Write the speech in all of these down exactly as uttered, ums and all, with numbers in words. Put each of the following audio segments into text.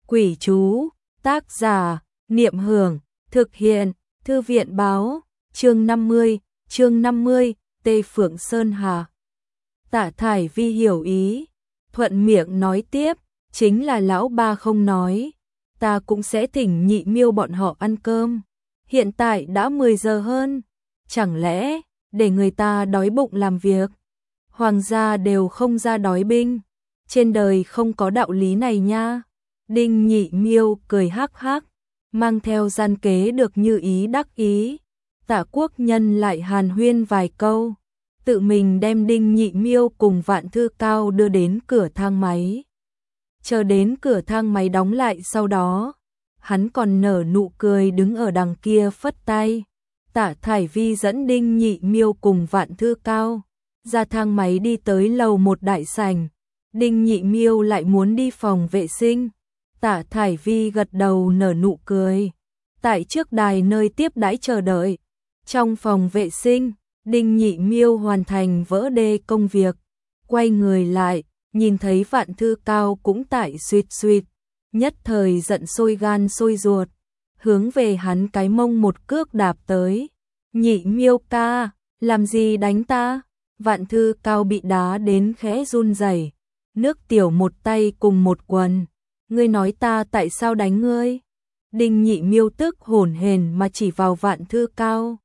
Quỷ chú, tác giả, Niệm Hưởng, thực hiện, Thư viện báo, chương năm mươi, chương năm mươi, Tây Phượng Sơn Hà. Tạ Thải Vi hiểu ý, thuận miệng nói tiếp, chính là lão ba không nói, ta cũng sẽ thỉnh Nhị Miêu bọn họ ăn cơm. Hiện tại đã mười giờ hơn, chẳng lẽ để người ta đói bụng làm việc? Hoàng gia đều không ra đói binh, trên đời không có đạo lý này nha. Đinh Nhị Miêu cười hắc hắc, mang theo gian kế được như ý đắc ý. Tạ Quốc Nhân lại hàn huyên vài câu, tự mình đem Đinh Nhị Miêu cùng Vạn Thư Cao đưa đến cửa thang máy. Chờ đến cửa thang máy đóng lại sau đó, hắn còn nở nụ cười đứng ở đằng kia phất tay. Tạ Thải Vi dẫn Đinh Nhị Miêu cùng Vạn Thư Cao ra thang máy đi tới lầu một đại sảnh. Đinh Nhị Miêu lại muốn đi phòng vệ sinh. Tạ Thải Vi gật đầu nở nụ cười. Tại trước đài nơi tiếp đãi chờ đợi, trong phòng vệ sinh, Đinh Nhị Miêu hoàn thành vỡ đê công việc, quay người lại, nhìn thấy Vạn Thư Cao cũng tại suýt suýt, nhất thời giận sôi gan sôi ruột, hướng về hắn cái mông một cước đạp tới. Nhị Miêu ca, làm gì đánh ta? Vạn Thư Cao bị đá đến khẽ run rẩy, nước tiểu một tay cùng một quần. Ngươi nói ta tại sao đánh ngươi? Đinh Nhị Miêu tức hổn hển mà chỉ vào Vạn Thư Cao.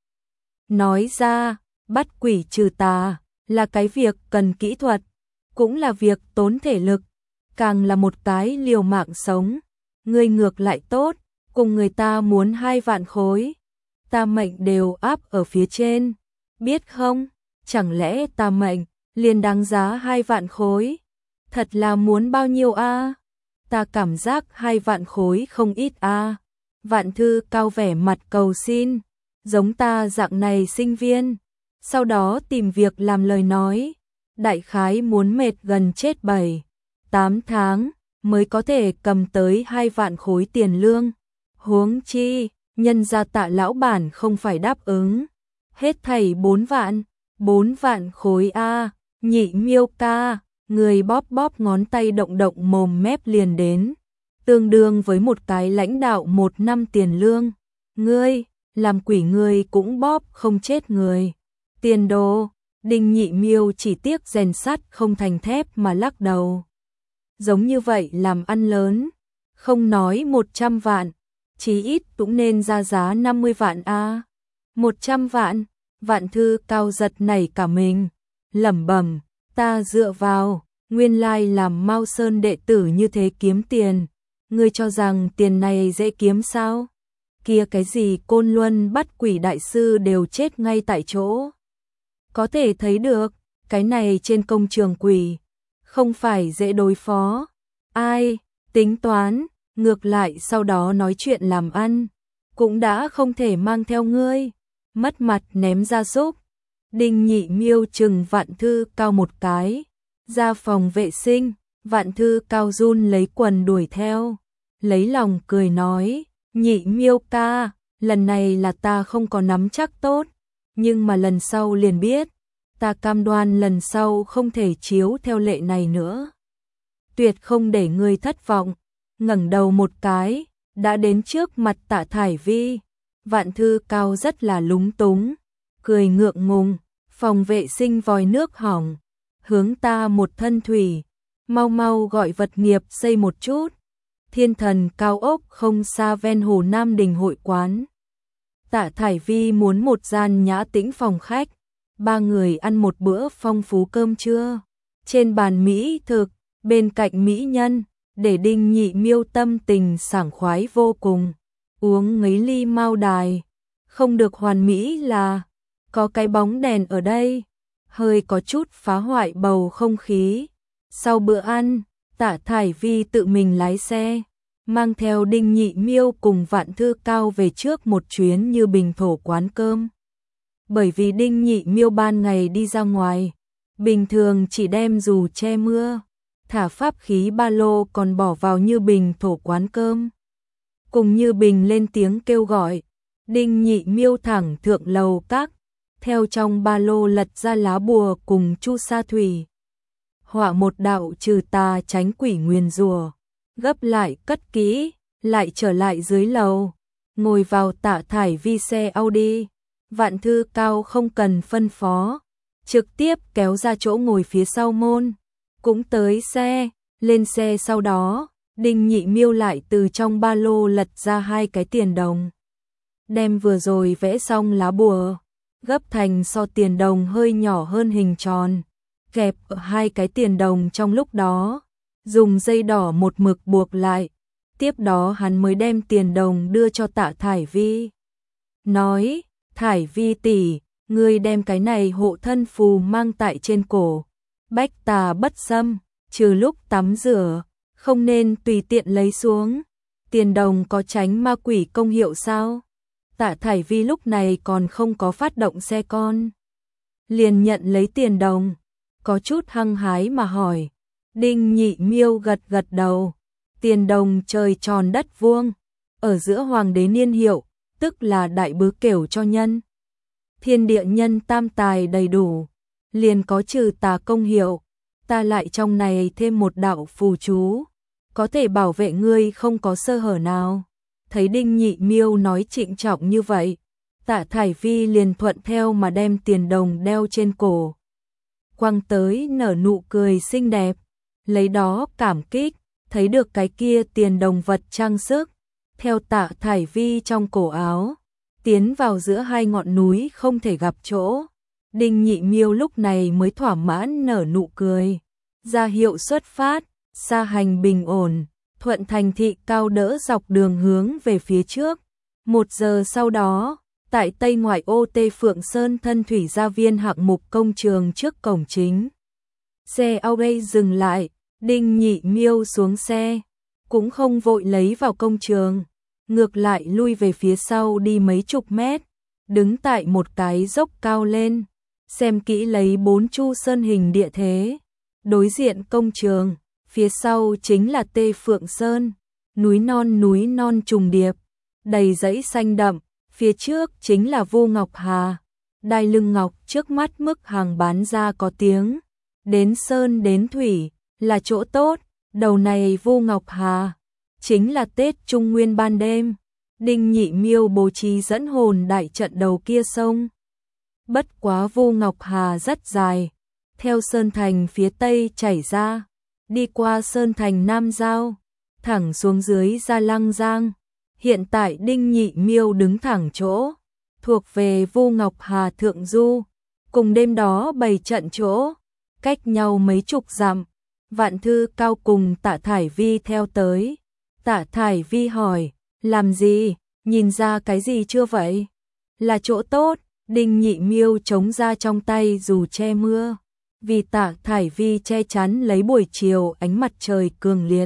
Nói ra, bắt quỷ trừ tà là cái việc cần kỹ thuật, cũng là việc tốn thể lực, càng là một cái liều mạng sống. Ngươi ngược lại tốt, cùng người ta muốn hai vạn khối, ta mệnh đều áp ở phía trên, biết không? Chẳng lẽ ta mệnh liền đáng giá hai vạn khối? Thật là muốn bao nhiêu a? Ta cảm giác hai vạn khối không ít a. Vạn Thư Cao vẻ mặt cầu xin, giống ta dạng này sinh viên, sau đó tìm việc làm lời nói, đại khái muốn mệt gần chết bảy, tám tháng mới có thể cầm tới hai vạn khối tiền lương. Huống chi, nhân gia Tạ lão bản không phải đáp ứng, hết thảy bốn vạn, bốn vạn khối a. Nhị Miêu ca, người bóp bóp ngón tay động động mồm mép liền đến, tương đương với một cái lãnh đạo một năm tiền lương. Ngươi, làm quỷ ngươi cũng bóp không chết người. Tiền đồ. Đinh Nhị Miêu chỉ tiếc rèn sắt không thành thép mà lắc đầu. Giống như vậy làm ăn lớn, không nói một trăm vạn, chí ít cũng nên ra giá năm mươi vạn a. một trăm vạn, Vạn Thư Cao giật nảy cả mình, lẩm bẩm, ta dựa vào, nguyên lai làm Mao Sơn đệ tử như thế kiếm tiền, ngươi cho rằng tiền này dễ kiếm sao? Kia cái gì Côn Luân bắt quỷ đại sư đều chết ngay tại chỗ. Có thể thấy được, cái này trên công trường quỷ, không phải dễ đối phó. Ai, tính toán, ngược lại sau đó nói chuyện làm ăn, cũng đã không thể mang theo ngươi, mất mặt ném ra súc. Đinh Nhị Miêu chừng Vạn Thư Cao một cái, ra phòng vệ sinh, Vạn Thư Cao run lấy quần đuổi theo, lấy lòng cười nói, Nhị Miêu ca, lần này là ta không có nắm chắc tốt, nhưng mà lần sau liền biết, ta cam đoan lần sau không thể chiếu theo lệ này nữa. Tuyệt không để ngươi thất vọng. Ngẩng đầu một cái, đã đến trước mặt Tạ Thải Vi. Vạn Thư Cao rất là lúng túng, cười ngượng ngùng, phòng vệ sinh vòi nước hỏng, hướng ta một thân thủy, mau mau gọi vật nghiệp xây một chút. Thiên Thần cao ốc không xa ven hồ Nam Đình hội quán. Tạ Thải Vi muốn một gian nhã tĩnh phòng khách, ba người ăn một bữa phong phú cơm trưa. Trên bàn mỹ thực, bên cạnh mỹ nhân, để Đinh Nhị Miêu tâm tình sảng khoái vô cùng. Uống mấy ly Mao Đài, không được hoàn mỹ là có cái bóng đèn ở đây, hơi có chút phá hoại bầu không khí. Sau bữa ăn, Tạ Thải Vi tự mình lái xe, mang theo Đinh Nhị Miêu cùng Vạn Thư Cao về trước một chuyến Như Bình thổ quán cơm. Bởi vì Đinh Nhị Miêu ban ngày đi ra ngoài, bình thường chỉ đem dù che mưa, thả pháp khí ba lô còn bỏ vào Như Bình thổ quán cơm. Cùng Như Bình lên tiếng kêu gọi, Đinh Nhị Miêu thẳng thượng lầu các, theo trong ba lô lật ra lá bùa cùng chu sa thủy, họa một đạo trừ tà tránh quỷ nguyền rủa, gấp lại cất kỹ, lại trở lại dưới lầu, ngồi vào Tạ Thải Vi xe Audi. Vạn Thư Cao không cần phân phó, trực tiếp kéo ra chỗ ngồi phía sau môn, cũng tới xe, lên xe. Sau đó, Đinh Nhị Miêu lại từ trong ba lô lật ra hai cái tiền đồng, đem vừa rồi vẽ xong lá bùa, gấp thành so tiền đồng hơi nhỏ hơn hình tròn, kẹp ở hai cái tiền đồng trong lúc đó, dùng dây đỏ một mực buộc lại. Tiếp đó hắn mới đem tiền đồng đưa cho Tạ Thải Vi, nói: Thải Vi tỷ, ngươi đem cái này hộ thân phù mang tại trên cổ, bách tà bất xâm, trừ lúc tắm rửa, không nên tùy tiện lấy xuống. Tiền đồng có tránh ma quỷ công hiệu sao? Tạ Thải Vi lúc này còn không có phát động xe con, liền nhận lấy tiền đồng, có chút hăng hái mà hỏi. Đinh Nhị Miêu gật gật đầu. Tiền đồng trời tròn đất vuông, ở giữa hoàng đế niên hiệu, tức là đại bứ kẻo cho nhân. Thiên địa nhân tam tài đầy đủ, liền có trừ tà công hiệu. Ta lại trong này thêm một đạo phù chú, có thể bảo vệ ngươi không có sơ hở nào. Thấy Đinh Nhị Miêu nói trịnh trọng như vậy, Tạ Thải Vi liền thuận theo mà đem tiền đồng đeo trên cổ, quăng tới nở nụ cười xinh đẹp, lấy đó cảm kích. Thấy được cái kia tiền đồng vật trang sức, theo Tạ Thải Vi trong cổ áo, tiến vào giữa hai ngọn núi không thể gặp chỗ. Đinh Nhị Miêu lúc này mới thỏa mãn nở nụ cười, ra hiệu xuất phát, xa hành bình ổn, thuận thành thị cao đỡ dọc đường hướng về phía trước. Một giờ sau đó, tại tây ngoại ô Tây Phượng Sơn Thân Thủy Gia Viên hạng mục công trường trước cổng chính, xe Audi dừng lại. Đinh Nhị Miêu xuống xe, cũng không vội lấy vào công trường, ngược lại lui về phía sau đi mấy chục mét, đứng tại một cái dốc cao lên, xem kỹ lấy bốn chu sơn hình địa thế. Đối diện công trường, phía sau chính là Tây Phượng Sơn, núi non núi non trùng điệp, đầy dãy xanh đậm, phía trước chính là Vu Ngọc Hà, đai lưng ngọc trước mắt mức hàng bán ra có tiếng, đến sơn đến thủy là chỗ tốt. Đầu này Vu Ngọc Hà chính là Tết Trung Nguyên ban đêm, Đinh Nhị Miêu bố trí dẫn hồn đại trận đầu kia sông. Bất quá Vu Ngọc Hà rất dài, theo Sơn Thành phía tây chảy ra, đi qua Sơn Thành Nam Giao, thẳng xuống dưới ra Lăng Giang. Hiện tại Đinh Nhị Miêu đứng thẳng chỗ, thuộc về Vu Ngọc Hà thượng du, cùng đêm đó bày trận chỗ, cách nhau mấy chục dặm. Vạn Thư Cao cùng Tạ Thải Vi theo tới. Tạ Thải Vi hỏi, làm gì, nhìn ra cái gì chưa vậy? Là chỗ tốt. Đinh Nhị Miêu chống ra trong tay dù che mưa, vì Tạ Thải Vi che chắn lấy buổi chiều ánh mặt trời cường liệt.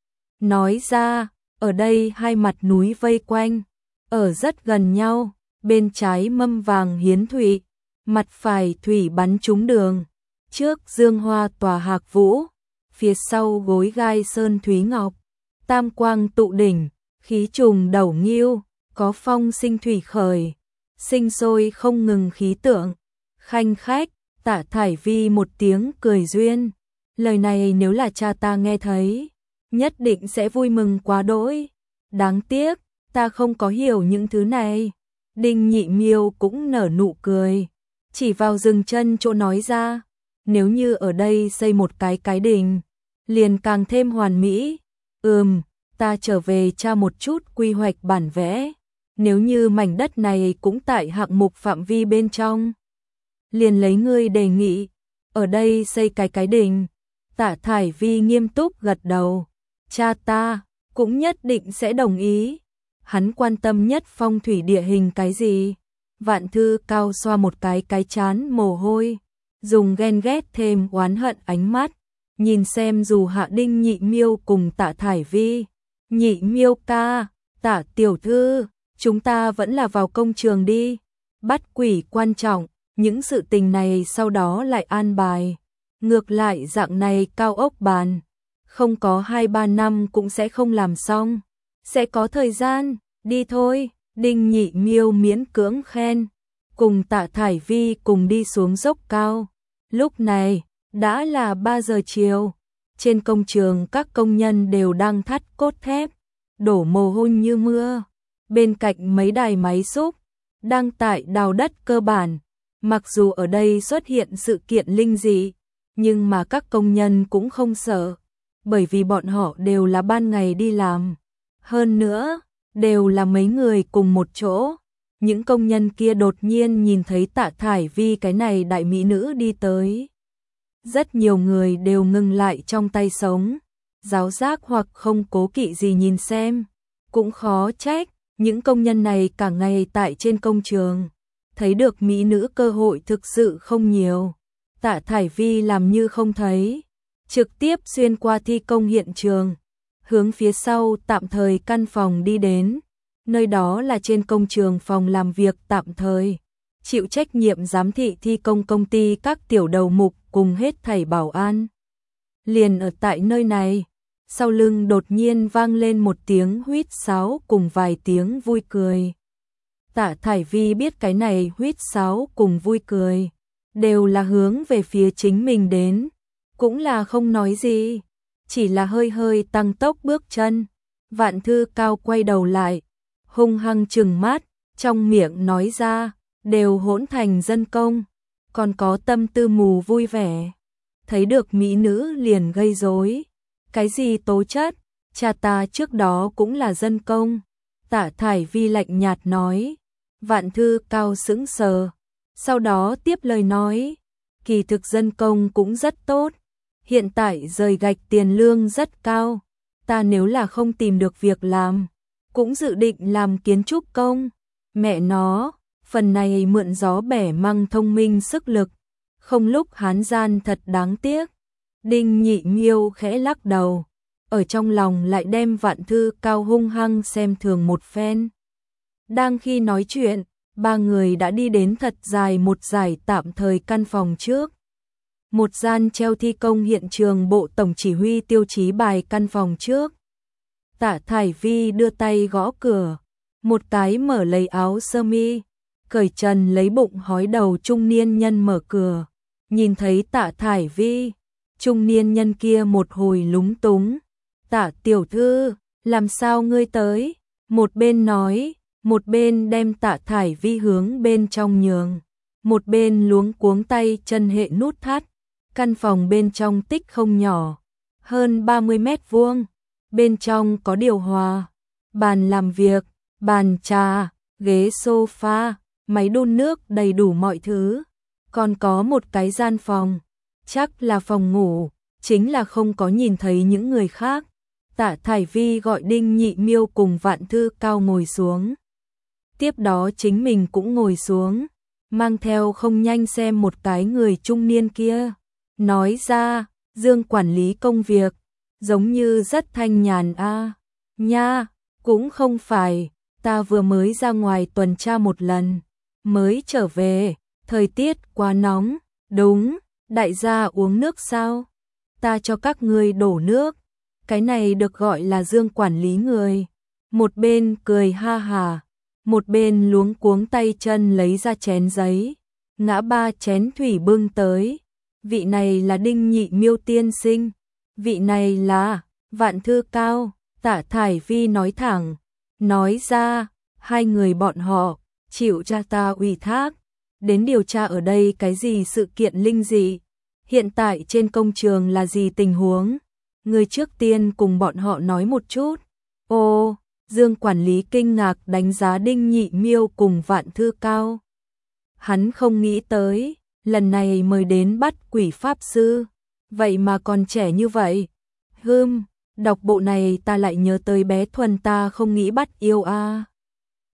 Nói ra, ở đây hai mặt núi vây quanh, ở rất gần nhau, bên trái mâm vàng hiến thủy, mặt phải thủy bắn trúng đường, trước dương hoa tòa hạc vũ, phía sau gối gai sơn thúy ngọc, tam quang tụ đỉnh, khí trùng đầu nghiêu, có phong sinh thủy khởi, sinh sôi không ngừng khí tượng. Khanh khách, Tạ Thải Vi một tiếng cười duyên, lời này nếu là cha ta nghe thấy, nhất định sẽ vui mừng quá đỗi. Đáng tiếc, ta không có hiểu những thứ này. Đinh Nhị Miêu cũng nở nụ cười, chỉ vào dừng chân chỗ nói ra, nếu như ở đây xây một cái cái đình, liền càng thêm hoàn mỹ. Ừm, ta trở về tra một chút quy hoạch bản vẽ, nếu như mảnh đất này cũng tại hạng mục phạm vi bên trong, liền lấy ngươi đề nghị, ở đây xây cái cái đình. Tạ Thải Vi nghiêm túc gật đầu, cha ta cũng nhất định sẽ đồng ý. Hắn quan tâm nhất phong thủy địa hình cái gì? Vạn Thư Cao xoa một cái cái chán mồ hôi, dùng ghen ghét thêm oán hận ánh mắt, nhìn xem dù hạ Đinh Nhị Miêu cùng Tạ Thải Vi. Nhị Miêu ca, Tạ tiểu thư, chúng ta vẫn là vào công trường đi. Bắt quỷ quan trọng, những sự tình này sau đó lại an bài. Ngược lại dạng này cao ốc bàn, không có hai ba năm cũng sẽ không làm xong. Sẽ có thời gian, đi thôi. Đinh Nhị Miêu miễn cưỡng khen, cùng Tạ Thải Vi cùng đi xuống dốc cao. Lúc này, đã là ba giờ chiều. trên công trường các công nhân đều đang thắt cốt thép, đổ mồ hôi như mưa. Bên cạnh mấy đài máy xúc, đang tại đào đất cơ bản. Mặc dù ở đây xuất hiện sự kiện linh dị, nhưng mà các công nhân cũng không sợ, bởi vì bọn họ đều là ban ngày đi làm. Hơn nữa, đều là mấy người cùng một chỗ. Những công nhân kia đột nhiên nhìn thấy Tạ Thải Vi cái này đại mỹ nữ đi tới. Rất nhiều người đều ngừng lại trong tay sống, giáo giác hoặc không cố kỵ gì nhìn xem. Cũng khó trách, những công nhân này cả ngày tại trên công trường, thấy được mỹ nữ cơ hội thực sự không nhiều. Tạ Thải Vi làm như không thấy, trực tiếp xuyên qua thi công hiện trường, hướng phía sau tạm thời căn phòng đi đến. Nơi đó là trên công trường phòng làm việc tạm thời, chịu trách nhiệm giám thị thi công công ty các tiểu đầu mục cùng hết thảy bảo an. Liền ở tại nơi này, sau lưng đột nhiên vang lên một tiếng huýt sáo cùng vài tiếng vui cười. Tạ Thải Vi biết cái này huýt sáo cùng vui cười đều là hướng về phía chính mình đến, cũng là không nói gì, chỉ là hơi hơi tăng tốc bước chân. Vạn Thư Cao quay đầu lại, hung hăng trừng mắt, trong miệng nói ra, đều hỗn thành dân công, còn có tâm tư mù vui vẻ. Thấy được mỹ nữ liền gây rối. Cái gì tố chất, cha ta trước đó cũng là dân công. Tạ Thải Vi lạnh nhạt nói. Vạn Thư Cao sững sờ, sau đó tiếp lời nói, kỳ thực dân công cũng rất tốt, hiện tại rời gạch tiền lương rất cao, ta nếu là không tìm được việc làm, cũng dự định làm kiến trúc công. Mẹ nó, phần này mượn gió bẻ măng thông minh sức lực, không lúc hán gian thật đáng tiếc. Đinh Nhị Miêu khẽ lắc đầu, ở trong lòng lại đem Vạn Thư Cao hung hăng xem thường một phen. Đang khi nói chuyện, ba người đã đi đến thật dài một dải tạm thời căn phòng trước. Một gian treo thi công hiện trường bộ tổng chỉ huy tiêu chí bài căn phòng trước. Tạ Thải Vi đưa tay gõ cửa, một cái mở lấy áo sơ mi, cởi trần lấy bụng hói đầu trung niên nhân mở cửa, nhìn thấy Tạ Thải Vi, trung niên nhân kia một hồi lúng túng. Tạ tiểu thư, làm sao ngươi tới? Một bên nói, một bên đem Tạ Thải Vi hướng bên trong nhường, một bên luống cuống tay chân hệ nút thắt. Căn phòng bên trong tích không nhỏ, hơn ba mươi mét vuông, bên trong có điều hòa, bàn làm việc, bàn trà, ghế sofa, máy đun nước đầy đủ mọi thứ, còn có một cái gian phòng, chắc là phòng ngủ, chính là không có nhìn thấy những người khác. Tạ Thải Vi gọi Đinh Nhị Miêu cùng Vạn Thư Cao ngồi xuống. Tiếp đó chính mình cũng ngồi xuống, mang theo không nhanh xem một cái người trung niên kia. Nói ra, Dương quản lý công việc, giống như rất thanh nhàn a. À. Nha, cũng không phải, ta vừa mới ra ngoài tuần tra một lần, mới trở về, thời tiết quá nóng, đúng, đại gia uống nước sao? Ta cho các ngươi đổ nước, cái này được gọi là Dương quản lý người. Một bên cười ha hà, một bên luống cuống tay chân lấy ra chén giấy, ngã ba chén thủy bưng tới. Vị này là Đinh Nhị Miêu tiên sinh, vị này là Vạn Thư Cao. Tạ Thải Vi nói thẳng, nói ra, hai người bọn họ chịu cha ta ủy thác, đến điều tra ở đây cái gì sự kiện linh dị, hiện tại trên công trường là gì tình huống, người trước tiên cùng bọn họ nói một chút. Ô, Dương quản lý kinh ngạc đánh giá Đinh Nhị Miêu cùng Vạn Thư Cao. Hắn không nghĩ tới, lần này mời đến bắt quỷ pháp sư, vậy mà còn trẻ như vậy. Hừm, đọc bộ này ta lại nhớ tới bé Thuần ta không nghĩ bắt yêu a. À.